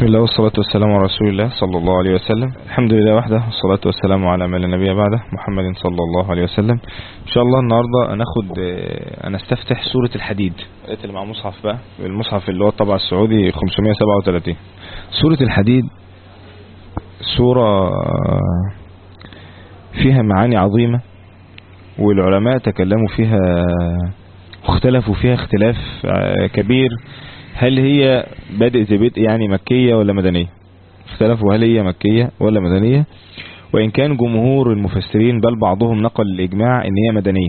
بسم الله والصلاة والسلام على رسول الله صلى الله عليه وسلم. الحمد لله وحده والصلاة والسلام على من لا نبي بعده محمد صلى الله عليه وسلم. إن شاء الله النهاردة أنا استفتح سورة الحديد اللي مع مصحف بقى، المصحف اللي هو الطبع السعودي 537. سورة الحديد سورة فيها معاني عظيمة، والعلماء تكلموا فيها واختلفوا فيها اختلاف كبير. هل هي بدء يعني مكية ولا مدنية؟ اختلفوا هل هي مكية ولا مدنية، وإن كان جمهور المفسرين بل بعضهم نقل الإجماع إن هي مدنية،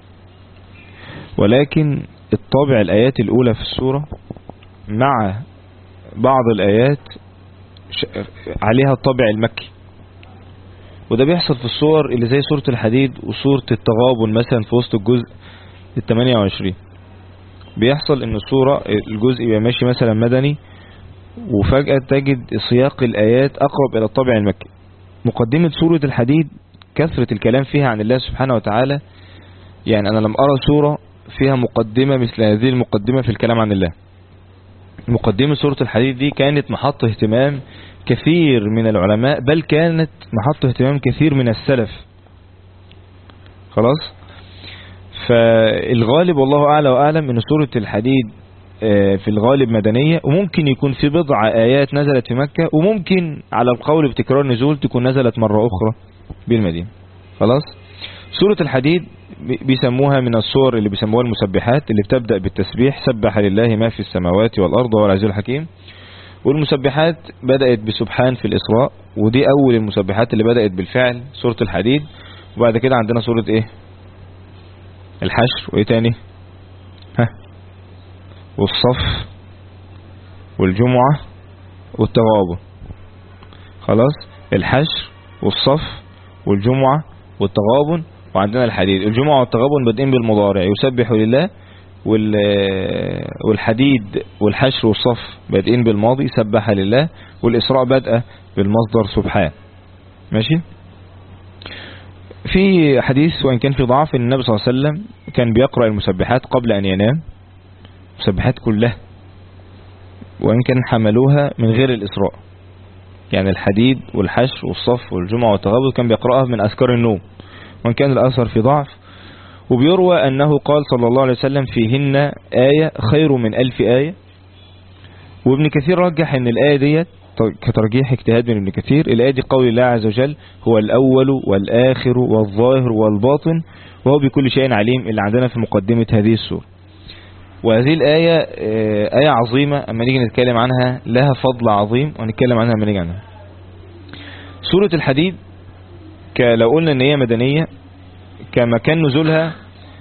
ولكن الطابع الآيات الأولى في السورة مع بعض الآيات عليها الطابع المكي، وده بيحصل في الصور اللي زي سورة الحديد وسورة التغابن مثلا في وسط الجزء 28. بيحصل ان الصورة الجزء يبقى ماشي مثلا مدني، وفجأة تجد سياق الآيات أقرب إلى الطابع المكي. مقدمة سورة الحديد كثرة الكلام فيها عن الله سبحانه وتعالى، يعني أنا لم أرى سورة فيها مقدمة مثل هذه المقدمة في الكلام عن الله. مقدمة سورة الحديد دي كانت محط اهتمام كثير من العلماء، بل كانت محط اهتمام كثير من السلف. خلاص، فالغالب والله أعلى وأعلم أن سورة الحديد في الغالب مدنية، وممكن يكون في بضع آيات نزلت في مكة، وممكن على القول بتكرار نزول تكون نزلت مرة أخرى بالمدينة. خلاص، سورة الحديد بيسموها من السور اللي بيسموها المسبحات، اللي بتبدأ بالتسبيح سبح لله ما في السماوات والأرض وهو العزيز الحكيم. والمسبحات بدأت بسبحان في الإسراء، ودي أول المسبحات اللي بدأت بالفعل سورة الحديد. وبعد كده عندنا سورة إيه؟ الحشر، وإيه تاني؟ والصف والجمعة والتغابن. خلاص، الحشر والصف والجمعة والتغابن، وعندنا الحديد. الجمعة والتغابن بادئين بالمضارع يسبح لله، والحديد والحشر والصف بادئين بالماضي سبح لله، والإسراء بدأ بالمصدر سبحان. ماشي. في حديث وإن كان في ضعف ان النبي صلى الله عليه وسلم كان بيقرأ المسبحات قبل أن ينام، المسبحات كلها، وإن كان حملوها من غير الإسراء، يعني الحديد والحشر والصف والجمعة والتغابن كان بيقرأها من أذكار النوم، وإن كان الأثر في ضعف. وبيروى أنه قال صلى الله عليه وسلم فيهن آية خير من 1000 آية. وابن كثير رجح أن الآية ديت كترجيح اجتهاد من ابن كثير، الآية دي قول الله عز وجل هو الأول والآخر والظاهر والباطن وهو بكل شيء عليم، اللي عندنا في مقدمة هذه السورة. وهذه الآية آية عظيمة، أما نيجي نتكلم عنها لها فضل عظيم، ونتكلم عنها أما نيجي عنها. سورة الحديد لو قلنا أن هي مدنية، كمكان نزولها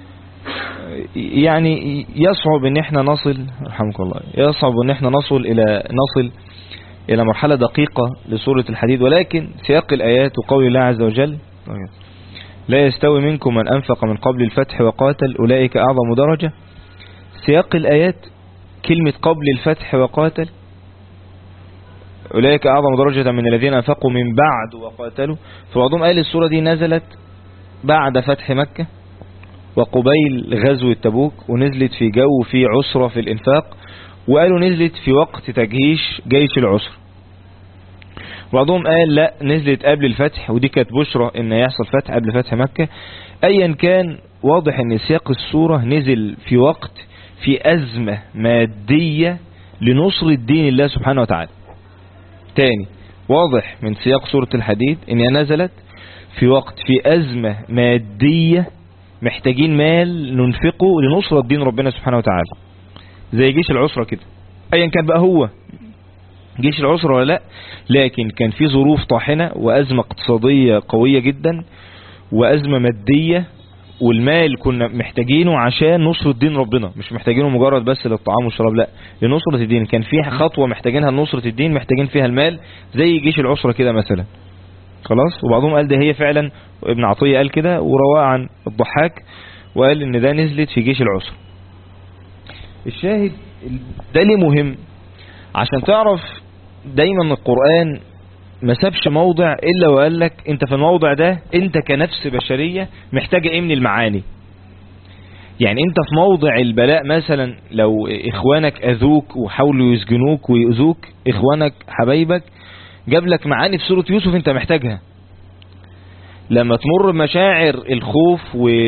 يعني يصعب أن احنا نصل، رحمك الله، يصعب أن احنا نصل إلى مرحلة دقيقة لسورة الحديد. ولكن سياق الآيات وقول الله عز وجل لا يستوي منكم من أنفق من قبل الفتح وقاتل أولئك أعظم درجة. سياق الآيات كلمة قبل الفتح وقاتل أولئك أعظم درجة من الذين أنفقوا من بعد وقاتلوا. فبعضهم قال السورة دي نزلت بعد فتح مكة وقبيل غزو التبوك، ونزلت في جو في عسرة في الإنفاق، وقالوا نزلت في وقت تجهيش جيش العسر. بعضهم قال لا، نزلت قبل الفتح، ودي كانت بشرة ان يحصل فتح قبل فتح مكة. ايا كان، واضح ان سياق السورة نزل في وقت في أزمة مادية لنصر الدين الله سبحانه وتعالى. تاني، واضح من سياق سورة الحديد انها نزلت في وقت في أزمة مادية، محتاجين مال ننفقه لنصر الدين ربنا سبحانه وتعالى، زي جيش العسرة كده. ايا كان بقى هو جيش العسرة ولا لا، لكن كان في ظروف طاحنة وأزمة اقتصادية قوية جدا وأزمة مادية، والمال كنا محتاجينه عشان نصر الدين ربنا، مش محتاجينه مجرد بس للطعام والشراب، لا، لنصرة الدين. كان في خطوة محتاجينها لنصرة الدين، محتاجين فيها المال زي جيش العسرة كده مثلا. خلاص، وبعضهم قال ده هي فعلا، ابن عطية قال كده ورواه عن الضحاك، وقال ان ده نزلت في جيش العسرة. الشاهد ده ليه مهم؟ عشان تعرف دايما القرآن ما سابش موضع إلا وقال لك انت في الموضع ده انت كنفس بشرية محتاجة ايه من المعاني. يعني انت في موضع البلاء مثلا لو اخوانك اذوك وحاولوا يسجنوك ويؤذوك، اخوانك حبايبك، جاب لك معاني في سورة يوسف انت محتاجها. لما تمر بمشاعر الخوف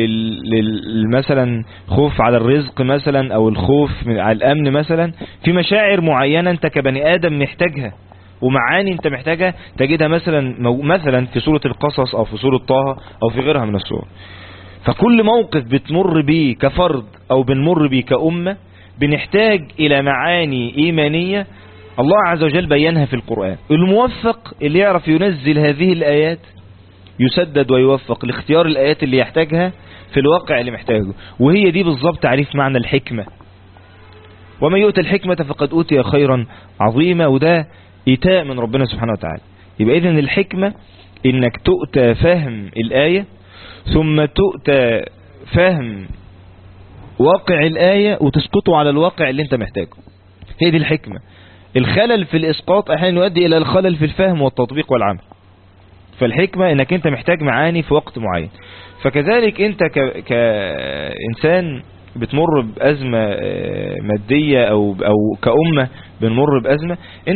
مثلا خوف على الرزق مثلا او الخوف على الامن مثلا، في مشاعر معينة انت كبني ادم محتاجها ومعاني انت محتاجها تجدها مثلا في سورة القصص او في سورة طه او في غيرها من السور. فكل موقف بتمر بيه كفرد او بنمر بيه كأمة بنحتاج الى معاني ايمانية الله عز وجل بينها في القرآن. الموفق اللي يعرف ينزل هذه الآيات يسدد ويوفق لاختيار الآيات اللي يحتاجها في الواقع اللي محتاجه. وهي دي بالضبط تعريف معنى الحكمة. وما يؤتى الحكمة فقد أوتي خيرا عظيما، وده إيتاء من ربنا سبحانه وتعالى. يبقى إذن الحكمة إنك تؤتى فهم الآية ثم تؤتى فهم واقع الآية وتسقطه على الواقع اللي انت محتاجه. هي دي الحكمة. الخلل في الإسقاط أحيانا يؤدي إلى الخلل في الفهم والتطبيق والعمل. فالحكمة انك انت محتاج معاني في وقت معين. فكذلك انت كإنسان بتمر بأزمة مادية أو كأمة بنمر بأزمة، انت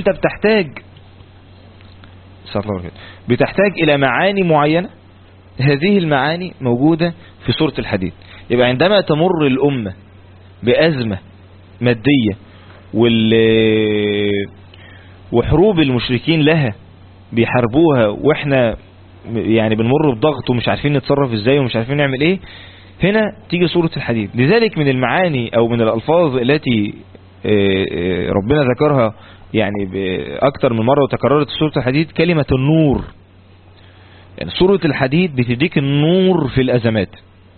بتحتاج إلى معاني معينة. هذه المعاني موجودة في سورة الحديد. يبقى عندما تمر الأمة بأزمة مادية وحروب المشركين لها بيحاربوها واحنا يعني بنمر بضغط ومش عارفين نتصرف ازاي ومش عارفين نعمل ايه، هنا تيجي سورة الحديد. لذلك من المعاني او من الالفاظ التي ربنا ذكرها يعني باكثر من مرة وتكررت في سورة الحديد كلمة النور. يعني سورة الحديد بتديك النور في الازمات.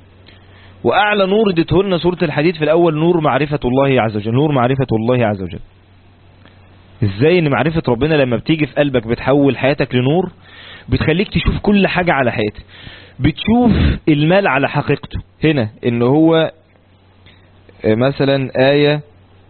واعلى نور ادته لنا سورة الحديد في الاول نور معرفة الله عز وجل. نور معرفة الله عز وجل. ازاي ان معرفة ربنا لما بتيجي في قلبك بتحول حياتك لنور، بتخليك تشوف كل حاجة على حياتك. بتشوف المال على حقيقته. هنا ان هو مثلا آية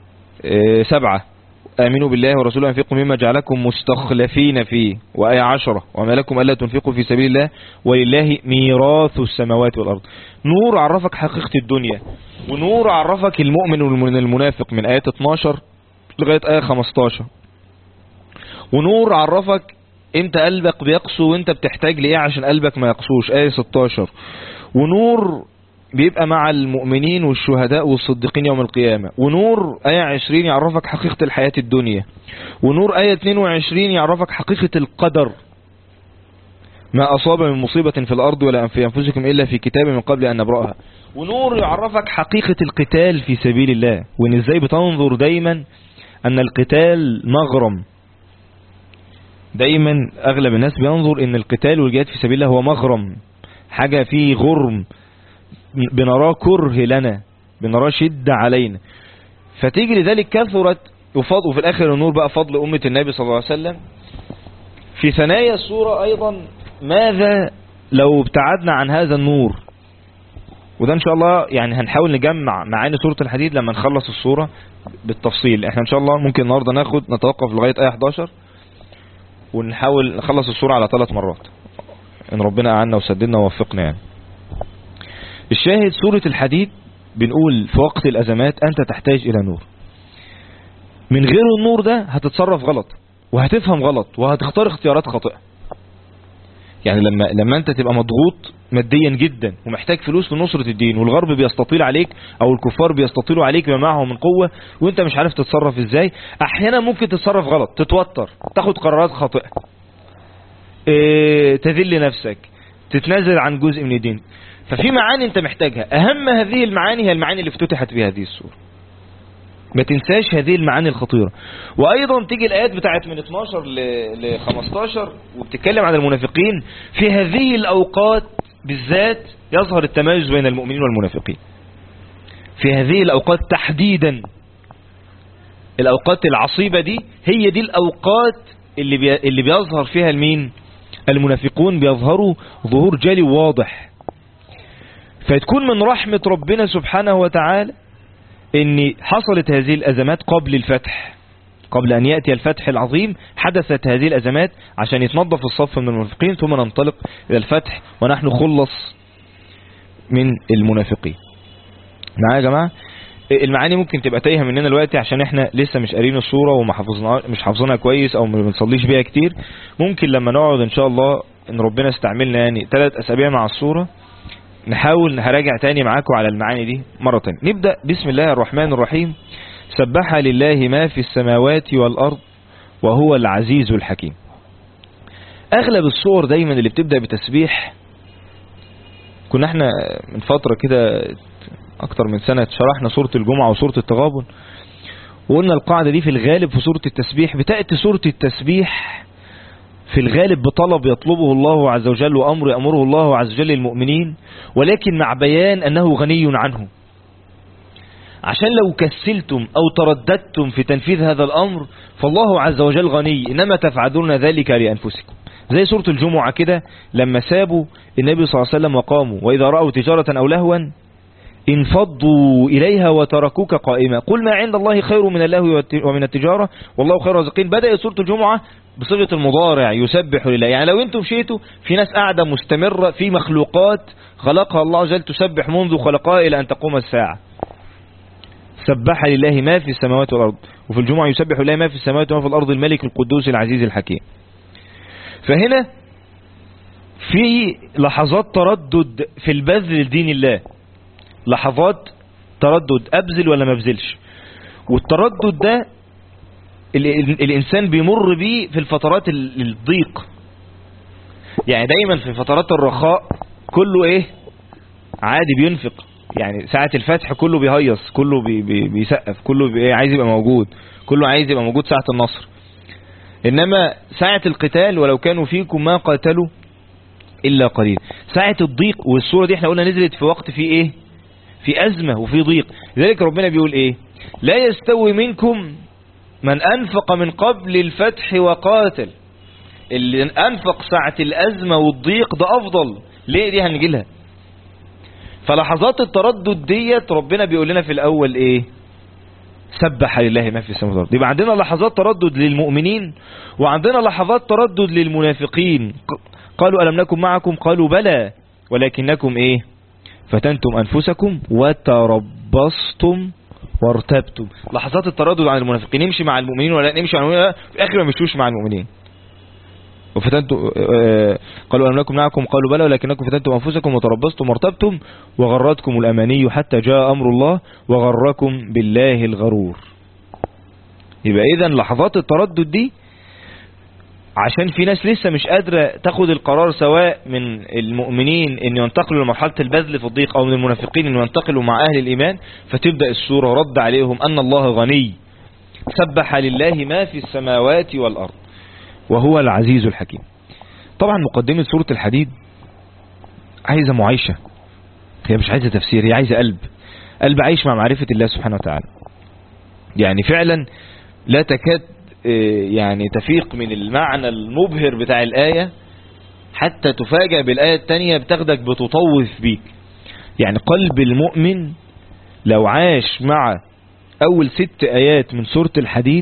7 آمنوا بالله ورسوله وانفقوا مما جعلكم مستخلفين فيه، وآية 10 وما لكم ألا تنفقوا في سبيل الله ولله ميراث السماوات والأرض. نور عرفك حقيقة الدنيا، ونور عرفك المؤمن والمنافق من آيات 12 لغاية آية 15. ونور عرفك امتى قلبك بيقسو وانت بتحتاج لإيه عشان قلبك ما يقسوش، آية 16. ونور بيبقى مع المؤمنين والشهداء والصديقين يوم القيامة. ونور آية 20 يعرفك حقيقة الحياة الدنيا. ونور آية 22 يعرفك حقيقة القدر، ما أصاب من مصيبة في الأرض ولا في أنفسكم إلا في كتاب من قبل أن نبرأها. ونور يعرفك حقيقة القتال في سبيل الله، وإن إزاي بتنظر دايما أن القتال مغرم. دايما أغلب الناس بينظر أن القتال والجهاد في سبيل الله هو مغرم، حاجة فيه غرم، بنراه كره لنا، بنراه شدة علينا. فتيجي لذلك كثرت وفي الآخر النور بقى فضل أمة النبي صلى الله عليه وسلم. في ثنايا السورة أيضا ماذا لو ابتعدنا عن هذا النور؟ وده إن شاء الله يعني هنحاول نجمع معاني سورة الحديد لما نخلص السورة بالتفصيل. احنا إن شاء الله ممكن النهاردة نتوقف لغاية آية 11 ونحاول نخلص السورة على 3 مرات إن ربنا أعنا وسددنا ووفقنا. يعني الشاهد سورة الحديد بنقول في وقت الأزمات أنت تحتاج إلى نور. من غير النور ده هتتصرف غلط وهتفهم غلط وهتختار اختيارات خاطئة. يعني لما أنت تبقى مضغوط ماديا جدا ومحتاج فلوس لنصرة الدين، والغرب بيستطيل عليك أو الكفار بيستطيلوا عليك بما معهم من قوة، وانت مش عارف تتصرف ازاي، احيانا ممكن تتصرف غلط، تتوتر، تاخد قرارات خاطئة، تذل نفسك، تتنازل عن جزء من الدين. ففي معاني انت محتاجها. اهم هذه المعاني هي المعاني اللي افتتحت بها هذه السورة. ما تنساش هذه المعاني الخطيرة. وايضا تيجي الايات بتاعت من 12 ل 15 وبتتكلم عن المنافقين. في هذه الاوقات بالذات يظهر التمايز بين المؤمنين والمنافقين. في هذه الاوقات تحديدا، الاوقات العصيبة دي هي دي الاوقات اللي بيظهر فيها المين؟ المنافقون بيظهروا ظهور جلي واضح. فتكون من رحمة ربنا سبحانه وتعالى ان حصلت هذه الازمات قبل الفتح، قبل ان يأتي الفتح العظيم حدثت هذه الازمات عشان يتنظف الصف من المنافقين، ثم ننطلق الى الفتح ونحن خلص من المنافقين. معايا يا جماعة؟ المعاني ممكن تبقى تايهه مننا دلوقتي عشان احنا لسه مش قارين الصورة مش حافظينها كويس او ما بنصليش بيها كتير. ممكن لما نقعد ان شاء الله ان ربنا استعملنا يعني 3 أسابيع مع الصورة نحاول نراجع تاني معاكم على المعاني دي مرة تانية. نبدأ بسم الله الرحمن الرحيم. سبح لله ما في السماوات والأرض وهو العزيز الحكيم. اغلب الصور دايما اللي بتبدأ بتسبيح، كنا احنا من فترة كده اكتر من سنة شرحنا سورة الجمعة وسورة التغابن، وقلنا القاعدة دي في الغالب في سورة التسبيح بتأتي سورة التسبيح في الغالب بطلب يطلبه الله عز وجل وأمر يأمره الله عز وجل للمؤمنين، ولكن مع بيان أنه غني عنه، عشان لو كسلتم أو ترددتم في تنفيذ هذا الأمر فالله عز وجل غني، إنما تفعلون ذلك لأنفسكم. زي سورة الجمعة كده لما سابوا النبي صلى الله عليه وسلم وقاموا وإذا رأوا تجارة أو لهوا انفضوا إليها وتركوك قائمة قل ما عند الله خير من اللهو ومن التجارة والله خير الرازقين. بدأت سورة الجمعة بصيغة المضارع يسبح لله، يعني لو انتم مشيتوا في ناس قاعدة مستمرة في مخلوقات خلقها الله عز وجل تسبح منذ خلقها إلى أن تقوم الساعة. سبح لله ما في السماوات والأرض، وفي الجمعة يسبح لله ما في السماوات وما في الأرض الملك القدوس العزيز الحكيم. فهنا في لحظات تردد في البذل لدين الله، لحظات تردد أبذل ولا ما أبذلش، والتردد ده الإنسان بيمر بيه في الفترات الضيق. يعني دايما في فترات الرخاء كله ايه عادي بينفق، يعني ساعة الفتح كله بيهيص، كله بيسقف، كله عايز يبقى موجود، كله عايز يبقى موجود ساعة النصر. إنما ساعة القتال ولو كانوا فيكم ما قاتلوا إلا قليل. ساعة الضيق، والسورة دي احنا قلنا نزلت في وقت فيه ايه، في أزمة وفي ضيق. لذلك ربنا بيقول ايه، لا يستوي منكم من أنفق من قبل الفتح وقاتل. اللي أنفق ساعة الأزمة والضيق ده أفضل. ليه؟ دي هنجيلها. فلحظات التردد ديت ربنا بيقول لنا في الأول ايه، سبح لله ما في السماوات والأرض. يبقى عندنا لحظات تردد للمؤمنين وعندنا لحظات تردد للمنافقين. قالوا ألم نكن معكم قالوا بلى ولكنكم ايه فتنتم أنفسكم وتربصتم وارتبتم. لحظات التردد عن المنافقين، نمشي مع المؤمنين ولا نمشي مع المؤمنين، في الآخر ما مشوش مع المؤمنين. وفتنتم قالوا ألم نكن معكم قالوا بلى ولكنكم فتنتم أنفسكم وتربصتم وارتبتم وغرتكم الأماني حتى جاء أمر الله وغركم بالله الغرور. يبقى إذا لحظات التردد دي عشان في ناس لسه مش قادرة تاخد القرار، سواء من المؤمنين ان ينتقلوا لمرحلة البذل في الضيق او من المنافقين ان ينتقلوا مع اهل الايمان، فتبدأ السورة رد عليهم ان الله غني. سبح لله ما في السماوات والارض وهو العزيز الحكيم. طبعا مقدمة سورة الحديد عايزة معايشة، هي مش عايزة تفسير، هي عايزة قلب عايش مع معرفة الله سبحانه وتعالى. يعني فعلا لا تكاد يعني تفيق من المعنى المبهر بتاع الآية حتى تفاجأ بالآية التانية بتاخدك بتطوف بيك. يعني قلب المؤمن لو عاش مع أول 6 آيات من سورة الحديد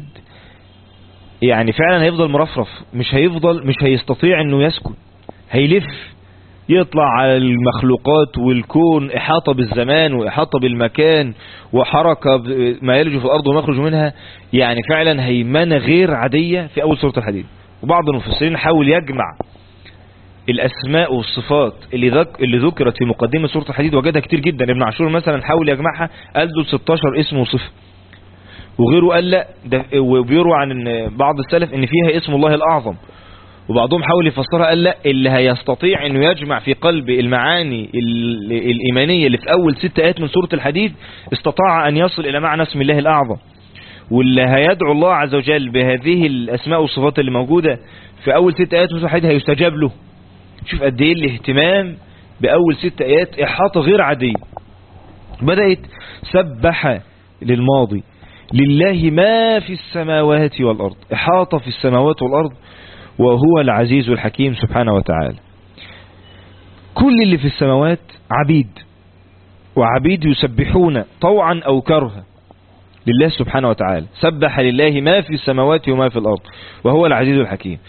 يعني فعلا هيفضل مرفرف، مش هيستطيع انه يسكن، هيلف يطلع على المخلوقات والكون، إحاطة بالزمان وإحاطة بالمكان وحركة ما يلج في الأرض وما يخرج منها. يعني فعلا هيمنة غير عادية في أول سورة الحديد. وبعض المفسرين حاول يجمع الأسماء والصفات اللي ذكرت في مقدمة سورة الحديد، وجدها كتير جدا. ابن عاشور مثلا حاول يجمعها، قال دول 16 اسم وصفة، وغيره قال لا، وبيروى عن بعض السلف ان فيها اسم الله الأعظم، وبعضهم حاول يفسرها قال لا، اللي هيستطيع انه يجمع في قلب المعاني الإيمانية اللي في أول 6 آيات من سورة الحديد استطاع أن يصل إلى معنى اسم الله الأعظم. واللي هيدعو الله عز وجل بهذه الأسماء والصفات اللي موجودة في أول 6 آيات من سورة الحديد هيستجاب له. شوف قد ايه الاهتمام بأول 6 آيات، إحاطة غير عادية. بدأت سبح للماضي لله ما في السماوات والأرض، إحاطة في السماوات والأرض وهو العزيز الحكيم سبحانه وتعالى. كل اللي في السماوات عبيد، وعبيد يسبحون طوعا أو كرها لله سبحانه وتعالى. سبح لله ما في السماوات وما في الأرض وهو العزيز الحكيم.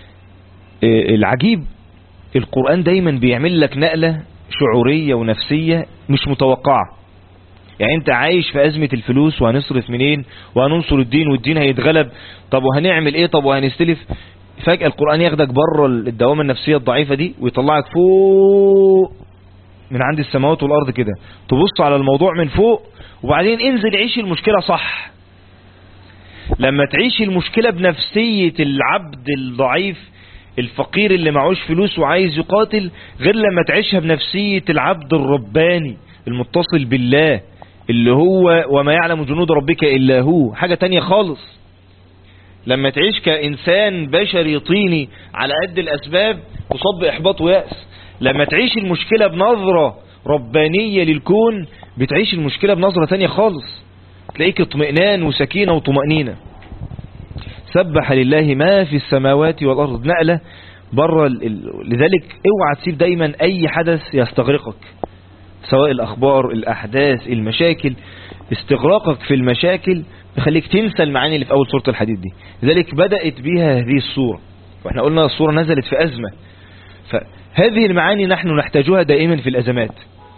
العجيب القرآن دايما بيعمل لك نقلة شعورية ونفسية مش متوقعة. يعني انت عايش في ازمة الفلوس، وهنصرف منين، وهننصر الدين، والدين هيتغلب، طب وهنعمل ايه، طب وهنستلف. فجأة القرآن ياخدك بره الدوامة النفسية الضعيفة دي ويطلعك فوق من عند السماوات والارض كده، تبص على الموضوع من فوق، وبعدين انزل عيش المشكلة صح. لما تعيش المشكلة بنفسية العبد الضعيف الفقير اللي معوش فلوس وعايز يقاتل، غير لما تعيشها بنفسية العبد الرباني المتصل بالله اللي هو وما يعلم جنود ربك إلا هو، حاجة تانية خالص. لما تعيش كإنسان بشري طيني على قد الأسباب تصاب بإحباط ويأس. لما تعيش المشكلة بنظرة ربانية للكون بتعيش المشكلة بنظرة تانية خالص، تلاقيك اطمئنان وسكينة وطمأنينة. سبح لله ما في السماوات والأرض، نقلة بره لذلك اوعى تسيب دايما أي حدث يستغرقك، سواء الأخبار، الأحداث، المشاكل. استغراقك في المشاكل يخليك تنسى المعاني اللي في أول سورة الحديد دي. لذلك بدأت بها هذه السورة، واحنا قلنا السورة نزلت في أزمة، فهذه المعاني نحن نحتاجها دائما في الأزمات.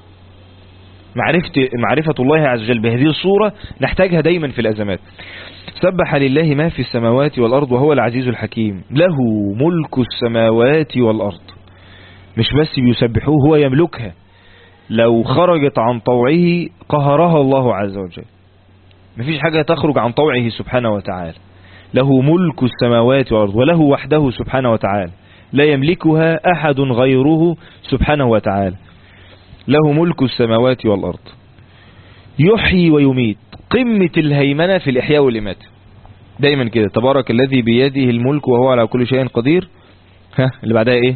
معرفة الله عز وجل بهذه الصورة نحتاجها دايما في الأزمات. سبح لله ما في السماوات والأرض وهو العزيز الحكيم، له ملك السماوات والأرض. مش بس بيسبحوه، هو يملكها، لو خرجت عن طوعه قهرها الله عز وجل. مفيش حاجة تخرج عن طوعه سبحانه وتعالى. له ملك السماوات والأرض وله وحده سبحانه وتعالى، لا يملكها أحد غيره سبحانه وتعالى. له ملك السماوات والأرض، يحيي ويميت، قمة الهيمنة في الإحياء والإماتة دايما كده. تبارك الذي بيده الملك وهو على كل شيء قدير. اللي بعدها ايه؟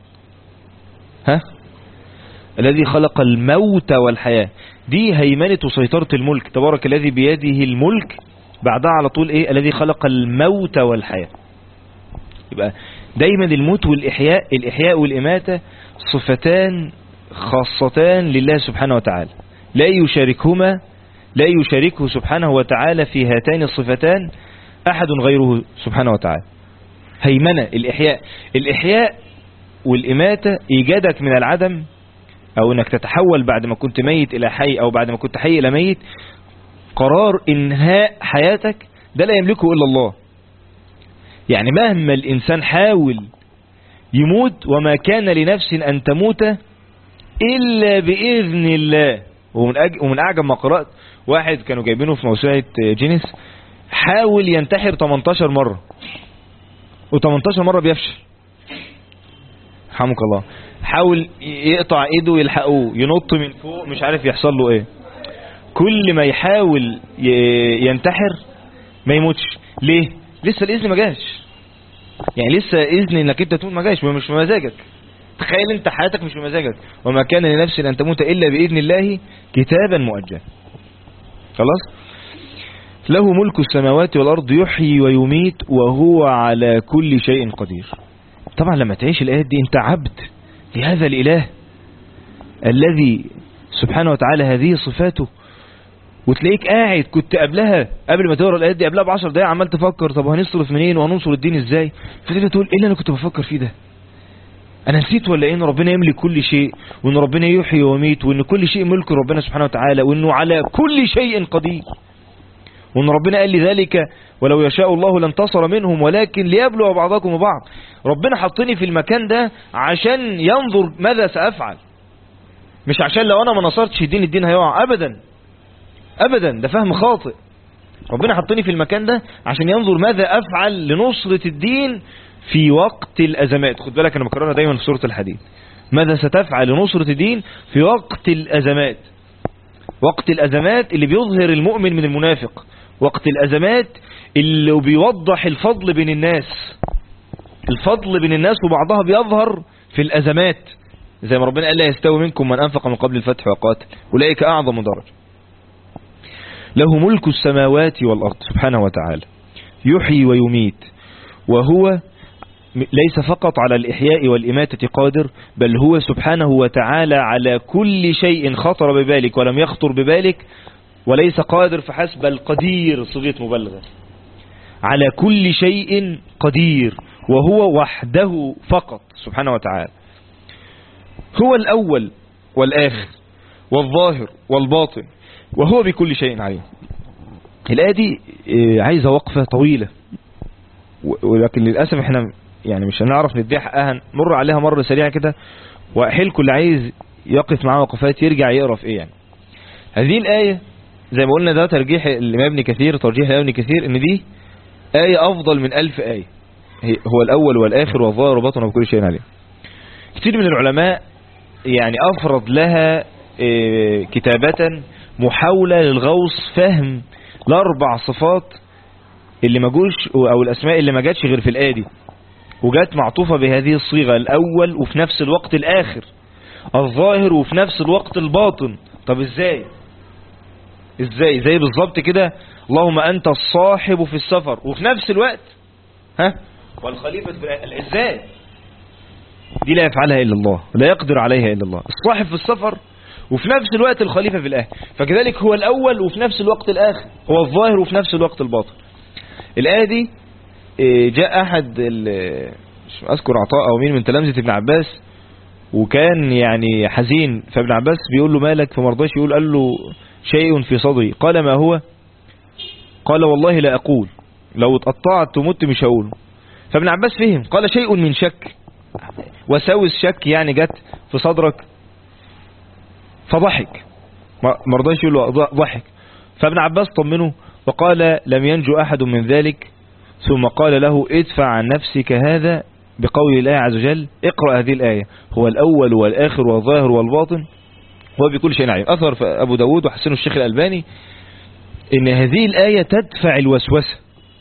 الذي خلق الموت والحياة، دي هيمنة وسيطرة الملك. تبارك الذي بيده الملك، بعدها على طول ايه؟ الذي خلق الموت والحياة. يبقى دايما الموت والإحياء، الإحياء والإماتة صفتان خاصتان لله سبحانه وتعالى، لا يشاركه سبحانه وتعالى في هاتين الصفتان أحد غيره سبحانه وتعالى. هيمنة، الإحياء والإماتة إيجادك من العدم، أو أنك تتحول بعد ما كنت ميت إلى حي، أو بعد ما كنت حي إلى ميت. قرار إنهاء حياتك ده لا يملكه إلا الله. يعني مهما الإنسان حاول يموت، وما كان لنفس أن تموت إلا بإذن الله. ومن أعجب ما قرأت، واحد كانوا جايبينه في موسوعة جينيس حاول ينتحر 18 مرة، و18 مرة بيفشل. حمك الله. حاول يقطع ايده يلحقوه، ينط من فوق مش عارف يحصل له ايه. كل ما يحاول ينتحر ما يموتش. ليه؟ لسه الإذن ما جاش. يعني لسه إذن انك انت تموت ما جاش، مش بمزاجك. تخيل انت حياتك مش بمزاجك، وما كان لنفس ان تموت الا باذن الله كتابا مؤجلا. خلاص. له ملك السماوات والارض يحيي ويميت وهو على كل شيء قدير. طبعا لما تعيش الايات دي انت عبد لهذا الاله الذي سبحانه وتعالى هذه صفاته، وتلاقيك قاعد كنت قبل ما تقرا الايات دي قبلها ب10 دقايق عمال تفكر طب هنصرف منين وهننصر الدين ازاي، فتبتدي تقول ايه اللي انا كنت بفكر فيه ده؟ انا نسيت ولا ايه ان ربنا يملك كل شيء، وان ربنا يحيي ويميت، وان كل شيء ملك ربنا سبحانه وتعالى، وانه على كل شيء قدير، وان ربنا قال لذلك ولو يشاء الله لانتصر منهم ولكن ليبلو بعضكم وبعض. ربنا حطني في المكان ده عشان ينظر ماذا سأفعل، مش عشان لو انا ما نصرتش الدين هيقع. ابدا ده فهم خاطئ. ربنا حطني في المكان ده عشان ينظر ماذا افعل لنصرة الدين في وقت الازمات. خد بالك انا بكررها دايما في سورة الحديد، ماذا ستفعل لنصرة الدين في وقت الازمات. وقت الازمات اللي بيظهر المؤمن من المنافق، وقت الازمات اللي بيوضح الفضل بين الناس. الفضل بين الناس وبعضها بيظهر في الازمات، زي ما ربنا قال لا يستوي منكم من انفق من قبل الفتح وقاتل اولئك اعظم درجة. له ملك السماوات والارض سبحانه وتعالى يحيي ويميت، وهو ليس فقط على الإحياء والإماتة قادر، بل هو سبحانه وتعالى على كل شيء خطر ببالك ولم يخطر ببالك. وليس قادر فحسب، بل قدير، صيغة مبالغة. على كل شيء قدير، وهو وحده فقط سبحانه وتعالى. هو الأول والآخر والظاهر والباطن، وهو بكل شيء عليم. الآية دي عايزة وقفة طويلة، ولكن للأسف احنا يعني مش هنعرف نديها حقها، نمر عليها مرة سريعة كده، وأحيل كل عايز يقف معاه وقفات يرجع يقرأ في ايه يعني. هذه الآية زي ما قلنا ده ترجيح الإمام ابن كثير، ترجيح الإمام ابن كثير، ان دي آية أفضل من 1000 آية. هو الأول والآخر والظاهر وباطن وبكل شيء عليم. كتير من العلماء يعني أفرض لها كتابة محاولة للغوص فهم الأربع صفات اللي ما جوش، أو الأسماء اللي ما جاتش غير في الآية دي، وجات معطوفة بهذه الصيغة، الأول وفي نفس الوقت الآخر، الظاهر وفي نفس الوقت الباطن. طب ازاي زي بالظبط كده اللهم أنت الصاحب في السفر وفي نفس الوقت والخليفة في ازاي؟ دي لا يفعلها إلا الله، لا يقدر عليها إلا الله. الصاحب في السفر وفي نفس الوقت الخليفة في الآخر، فكذلك هو الأول وفي نفس الوقت الآخر، هو الظاهر وفي نفس الوقت الباطن. الآية دي جاء أحد مش أذكر عطاء أو مين من تلامذة ابن عباس، وكان يعني حزين، فابن عباس بيقول له مالك، فمرضاش يقول، قال له شيء في صدري. قال ما هو؟ قال والله لا أقول، لو اتقطعت ومت مش هقوله. فابن عباس فهم، قال شيء من شك، وساوس شك يعني جت في صدرك، فضحك، مرضاش يقول له، ضحك. فابن عباس طمنه وقال لم ينجو أحد من ذلك، ثم قال له ادفع عن نفسك هذا بقول الله عز وجل، اقرأ هذه الآية، هو الأول والآخر والظاهر والباطن هو بكل شيء عليم. أثر في أبو داود وحسنه الشيخ الألباني إن هذه الآية تدفع الوسوسة.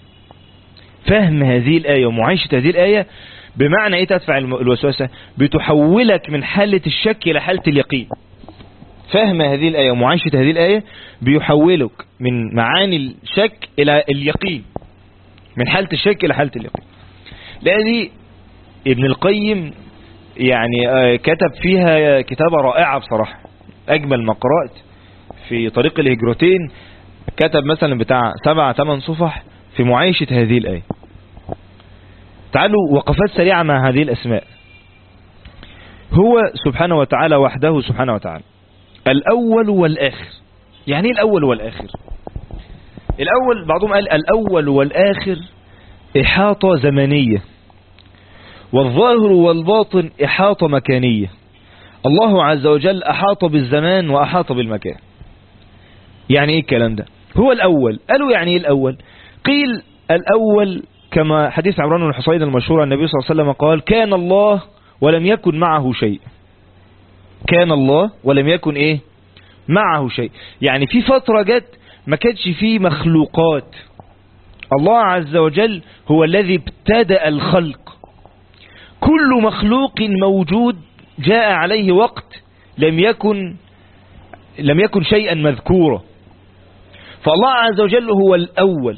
فهم هذه الآية ومعايشة هذه الآية بمعنى إيه تدفع الوسوسة؟ بتحولك من حالة الشك إلى حالة اليقين. فهم هذه الآية ومعايشة هذه الآية بيحولك من معاني الشك إلى اليقين، من حالة الشك إلى حالة اليقين. لأن ابن القيم يعني كتب فيها كتابة رائعة بصراحة، أجمل ما قرأت في طريق الهجرتين. كتب مثلا بتاع 7-8 صفح في معايشة هذه الآية. تعالوا وقفات سريعة مع هذه الأسماء. هو سبحانه وتعالى وحده سبحانه وتعالى الأول والآخر. يعني ايه الأول والآخر؟ الأول بعضهم قال الأول والآخر إحاطة زمنية، والظاهر والباطن إحاطة مكانية. الله عز وجل أحاط بالزمان وأحاط بالمكان. يعني ايه الكلام ده؟ هو الأول. قالوا يعني ايه الأول؟ قيل الأول كما حديث عمران بن الحصين المشهور، النبي صلى الله عليه وسلم قال كان الله ولم يكن معه شيء. كان الله ولم يكن ايه معه شيء، يعني في فترة جت ما كانش فيه مخلوقات. الله عز وجل هو الذي ابتدأ الخلق. كل مخلوق موجود جاء عليه وقت لم يكن شيئا مذكورا. فالله عز وجل هو الأول،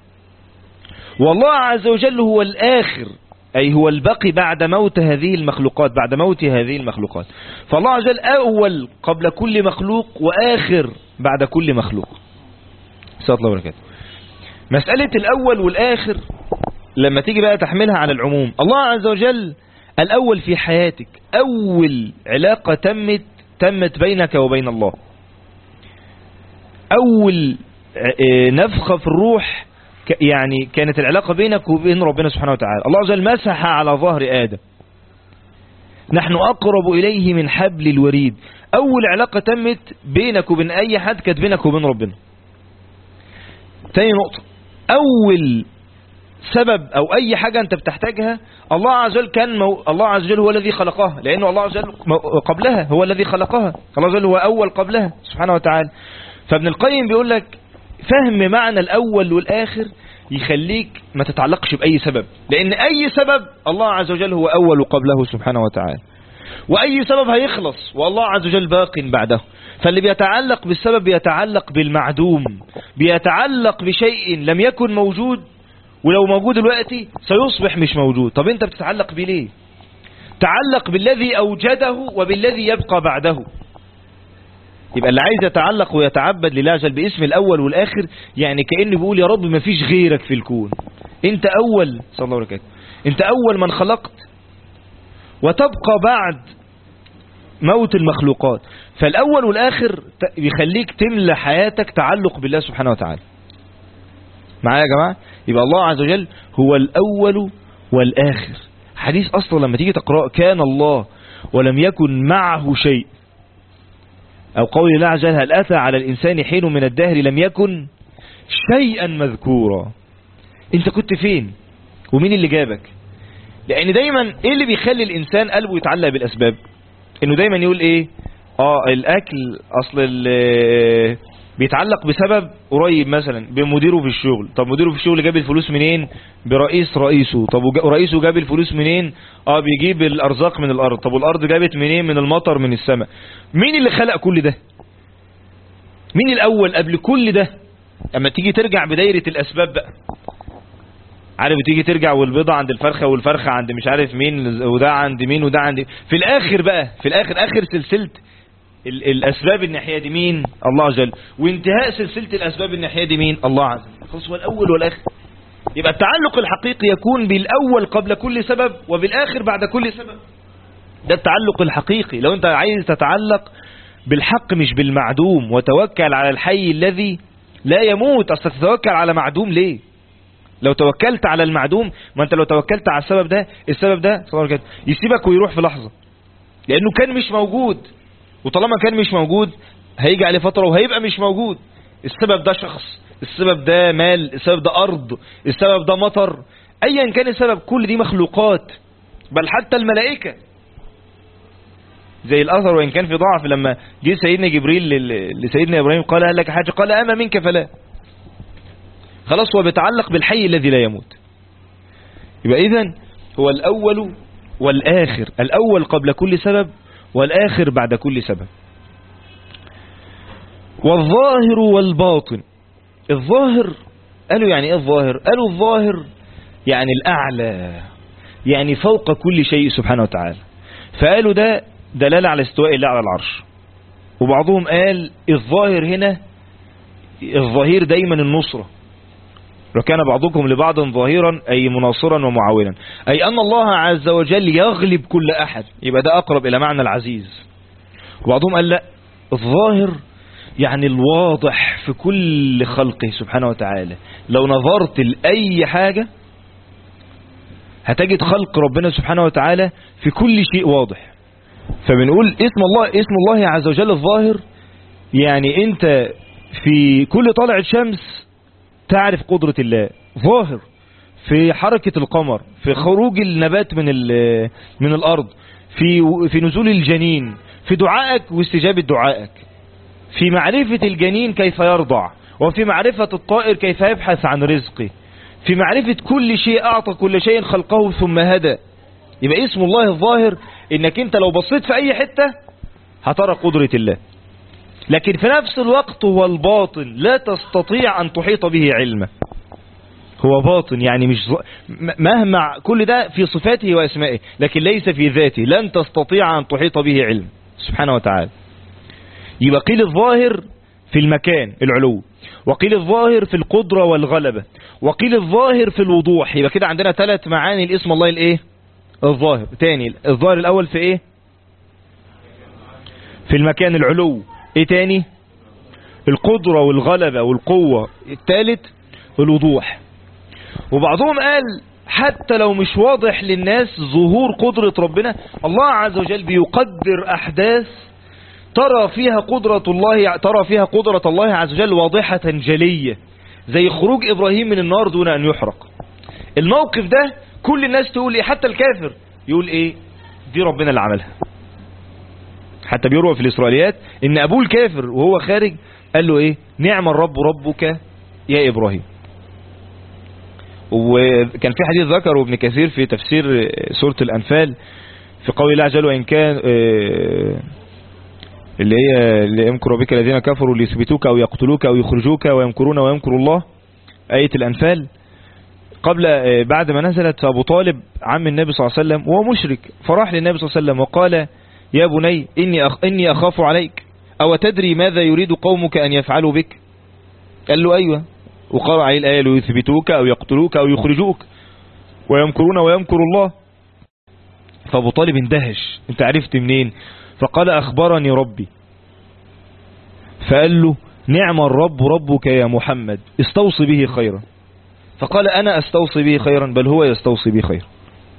والله عز وجل هو الآخر، أي هو البقي بعد موت هذه المخلوقات، بعد موت هذه المخلوقات. فالله عز وجل أول قبل كل مخلوق، وآخر بعد كل مخلوق. صلى الله عليه وسلم. مسألة الأول والآخر لما تيجي بقى تحملها على العموم، الله عز وجل الأول في حياتك، أول علاقة تمت بينك وبين الله، أول نفخة في الروح يعني كانت العلاقة بينك وبين ربنا سبحانه وتعالى. الله عز وجل مسح على ظهر آدم، نحن أقرب إليه من حبل الوريد. أول علاقة تمت بينك وبين أي حد كانت بينك وبين ربنا. تاني نقطة، أول سبب أو أي حاجة أنت بتحتاجها الله عز وجل الله عز وجل هو الذي خلقها، لأنه الله عز وجل قبلها هو الذي خلقها. الله عز وجل هو أول قبلها سبحانه وتعالى. فابن القيم بيقول لك فهم معنى الأول والآخر يخليك ما تتعلقش بأي سبب، لأن أي سبب الله عز وجل هو أول قبله سبحانه وتعالى، وأي سبب هيخلص والله عز وجل باق بعده. فاللي بيتعلق بالسبب بيتعلق بالمعدوم، بيتعلق بشيء لم يكن موجود، ولو موجود دلوقتي سيصبح مش موجود. طب انت بتتعلق بيه ليه؟ تعلق بالذي أوجده وبالذي يبقى بعده. يبقى اللي عايز يتعلق ويتعبد لله عز وجل باسم الأول والآخر، يعني كأنه بيقول يا رب ما فيش غيرك في الكون، انت أول. صلى الله عليه وسلم. انت أول من خلقت، وتبقى بعد موت المخلوقات. فالأول والآخر بيخليك تملى حياتك تعلق بالله سبحانه وتعالى. معايا يا جماعة؟ يبقى الله عز وجل هو الأول والآخر. حديث أصلا لما تيجي تقرأ كان الله ولم يكن معه شيء، أو قول الله عز وجل هل أتى على الإنسان حين من الدهر لم يكن شيئا مذكورا. انت كنت فين ومين اللي جابك؟ لأن دايما ايه اللي بيخلي الإنسان قلبه يتعلق بالأسباب؟ انه دايما يقول ايه؟ الأكل أصل بيتعلق بسبب قريب، مثلا بمديره في الشغل. طب مديره في الشغل جاب الفلوس منين؟ رئيسه. طب رئيسه جاب الفلوس منين؟ بيجيب الأرزاق من الأرض. طب الأرض جابت منين؟ من المطر من السماء. مين اللي خلق كل ده؟ مين الأول قبل كل ده؟ اما تيجي ترجع بدايرة الأسباب بقى، عارف تيجي ترجع والبيضة عند الفرخة والفرخة عند مش عارف مين، وده عند مين وده عند في الآخر بقى، في الآخر آخر سلسلة الأسباب الناحية دي مين؟ الله عز وجل. وانتهاء سلسلة الأسباب الناحية دي مين؟ الله عز وجل. خلاص هو الأول والآخر. يبقى التعلق الحقيقي يكون بالأول قبل كل سبب وبالآخر بعد كل سبب. ده التعلق الحقيقي. لو انت عايز تتعلق بالحق مش بالمعدوم، وتوكل على الحي الذي لا يموت. أصلا تتوكل على معدوم ليه؟ لو توكلت على المعدوم، ما انت لو توكلت على السبب ده يسيبك ويروح في لحظة، لأنه كان مش موجود. وطالما كان مش موجود هيجي عليه فترة وهيبقى مش موجود. السبب ده شخص، السبب ده مال، السبب ده أرض، السبب ده مطر، أيا كان السبب، كل دي مخلوقات، بل حتى الملائكة. زي الأثر وإن كان في ضعف، لما جه سيدنا جبريل لسيدنا إبراهيم قال هل لك حاجة؟ قال أما منك فلا. خلاص هو بيتعلق بالحي الذي لا يموت. يبقى إذن هو الأول والآخر، الأول قبل كل سبب والآخر بعد كل سبب. والظاهر والباطن. الظاهر قالوا يعني ايه الظاهر؟ قالوا الظاهر يعني الأعلى، يعني فوق كل شيء سبحانه وتعالى. فقالوا ده دلالة على استواء الله على العرش. وبعضهم قال الظاهر هنا الظهير دايما النصرة، وكان بعضكم لبعض ظاهرا أي مناصرا ومعاونا، أي أن الله عز وجل يغلب كل أحد. يبقى ده أقرب إلى معنى العزيز. وبعضهم قال لا، الظاهر يعني الواضح في كل خلقه سبحانه وتعالى. لو نظرت لأي حاجة هتجد خلق ربنا سبحانه وتعالى في كل شيء واضح. فبنقول اسم الله عز وجل الظاهر، يعني انت في كل طلعة شمس تعرف قدرة الله، ظاهر في حركة القمر، في خروج النبات من الأرض، في نزول الجنين، في دعائك واستجابة دعائك، في معرفة الجنين كيف يرضع، وفي معرفة الطائر كيف يبحث عن رزقه، في معرفة كل شيء، أعطى كل شيء خلقه ثم هدى. يبقى اسم الله الظاهر انك انت لو بصيت في اي حتة هترى قدرة الله. لكن في نفس الوقت هو الباطن، لا تستطيع ان تحيط به علمه. هو باطن يعني مش مهما كل ده في صفاته واسمائه، لكن ليس في ذاته، لن تستطيع ان تحيط به علم سبحانه وتعالى. يبقى قيل الظاهر في المكان العلو، وقيل الظاهر في القدرة والغلبة، وقيل الظاهر في الوضوح. يبقى كده عندنا 3 معاني الاسم الله الايه الظاهر. تاني الظاهر الاول في ايه؟ في المكان العلو. ايه تاني؟ القدرة والغلبة والقوة. الثالث الوضوح. وبعضهم قال حتى لو مش واضح للناس ظهور قدرة ربنا، الله عز وجل بيقدر احداث ترى فيها قدرة الله عز وجل واضحة جلية، زي خروج ابراهيم من النار دون ان يحرق. الموقف ده كل الناس تقول ايه؟ حتى الكافر يقول ايه؟ دي ربنا اللي عملها. حتى بيروى في الإسرائيليات ان ابوه الكافر وهو خارج قال له ايه؟ نعم الرب ربك يا ابراهيم. وكان في حديث ذكره ابن كثير في تفسير سورة الأنفال في قول الله عز وجل وإن كان اللي هي يمكر بك الذين كفروا ليثبتوك أو يقتلوك أو يخرجوك ويمكرون ويمكر الله، آية الأنفال. بعد ما نزلت، فأبو طالب عم النبي صلى الله عليه وسلم وهو مشرك فراح للنبي صلى الله عليه وسلم وقال يا بني إني أخاف عليك، أو تدري ماذا يريد قومك أن يفعلوا بك؟ قال له أيوة، وقال عليه الآية ليثبتوك أو يقتلوك أو يخرجوك ويمكرون ويمكر الله. فأبو طالب اندهش، انت عرفت منين؟ فقال أخبرني ربي، فقال له نعم الرب ربك يا محمد استوصي به خيرا. فقال أنا أستوصي به خيرا بل هو يستوصي به خيرا.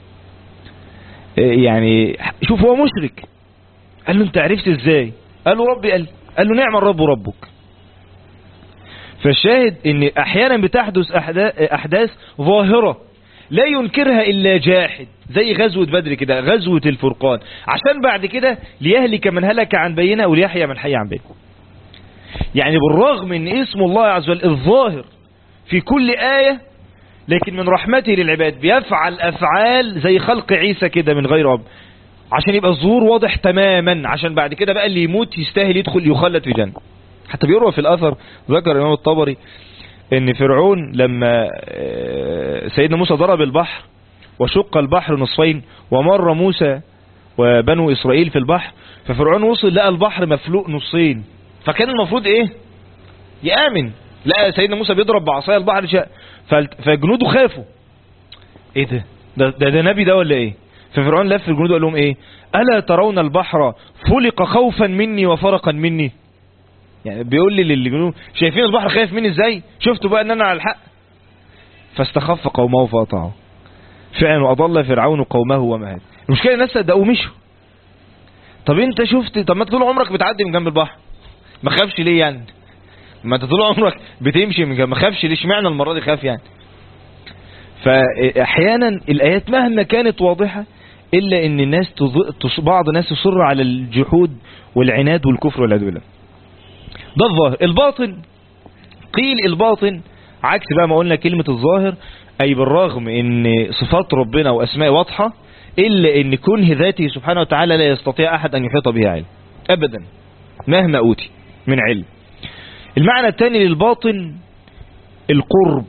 يعني شوف هو مشرك، قال له أنت عرفت إزاي؟ قال له ربي قال له نعم الرب ربك. فالشاهد ان احيانا بتحدث احداث ظاهرة لا ينكرها الا جاحد، زي غزوة بدر كده، غزوة الفرقان، عشان بعد كده ليهلك من هلك عن بينه وليحيى من حي عن بينه. يعني بالرغم ان اسم الله عز وجل الظاهر في كل آية، لكن من رحمته للعباد بيفعل افعال زي خلق عيسى كده من غير اب، عشان يبقى الظهور واضح تماما، عشان بعد كده بقى اللي يموت يستاهل يدخل يخلد في جنة. حتى بيروى في الأثر، ذكر الإمام الطبري ان فرعون لما سيدنا موسى ضرب البحر وشق البحر نصفين ومر موسى وبنو إسرائيل في البحر، ففرعون وصل لقى البحر مفلوق نصين، فكان المفروض ايه؟ يآمن. لقى سيدنا موسى بيضرب بعصايه البحر، فجنوده خافوا، ايه ده نبي ده ولا ايه؟ ففرعون لف الجنود وقال لهم ايه؟ ألا ترون البحر فلق خوفا مني وفرقا مني؟ يعني بيقول لي للجنود شايفين البحر خايف مني ازاي؟ شفتوا بقى ان انا على الحق. فاستخف قومه فاطاعوا فعلا واضل فرعون قومه وما هدى. المشكله الناس صدقوا مشوا. طب انت شفت، طب ما انت طول عمرك بتعدي من جنب البحر، ما خافش ليه يعني؟ ما انت طول عمرك بتمشي من جنب، ما خافش ليه؟ اشمعنى المره دي خاف يعني؟ فاحيانا الايات مهما كانت واضحه الا ان الناس بعض الناس يصر على الجحود والعناد والكفر والعياذ بالله. ده الظاهر. الباطن، قيل الباطن عكس بقى ما قلنا كلمة الظاهر، أي بالرغم ان صفات ربنا وأسماء واضحة إلا ان كنه ذاته سبحانه وتعالى لا يستطيع أحد أن يحيط به علم أبدا مهما أوتي من علم. المعنى الثاني للباطن القرب،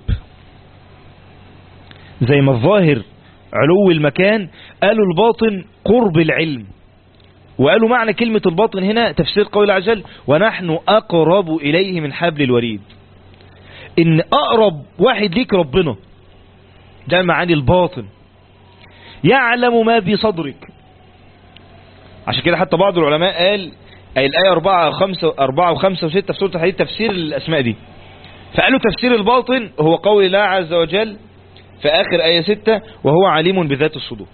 زي ما الظاهر علو المكان، قالوا الباطن قرب العلم. وقالوا معنى كلمة الباطن هنا تفسير قول الله عز وجل ونحن أقرب إليه من حبل الوريد، إن أقرب واحد ليك ربنا، ده معاني الباطن. يعلم ما في صدرك، عشان كده حتى بعض العلماء قال أي الآية 4 و5 و6 في سورة الحديد تفسير الأسماء دي، فقالوا تفسير الباطن هو قول الله عز وجل في آخر آية 6 وهو عليم بذات الصدور.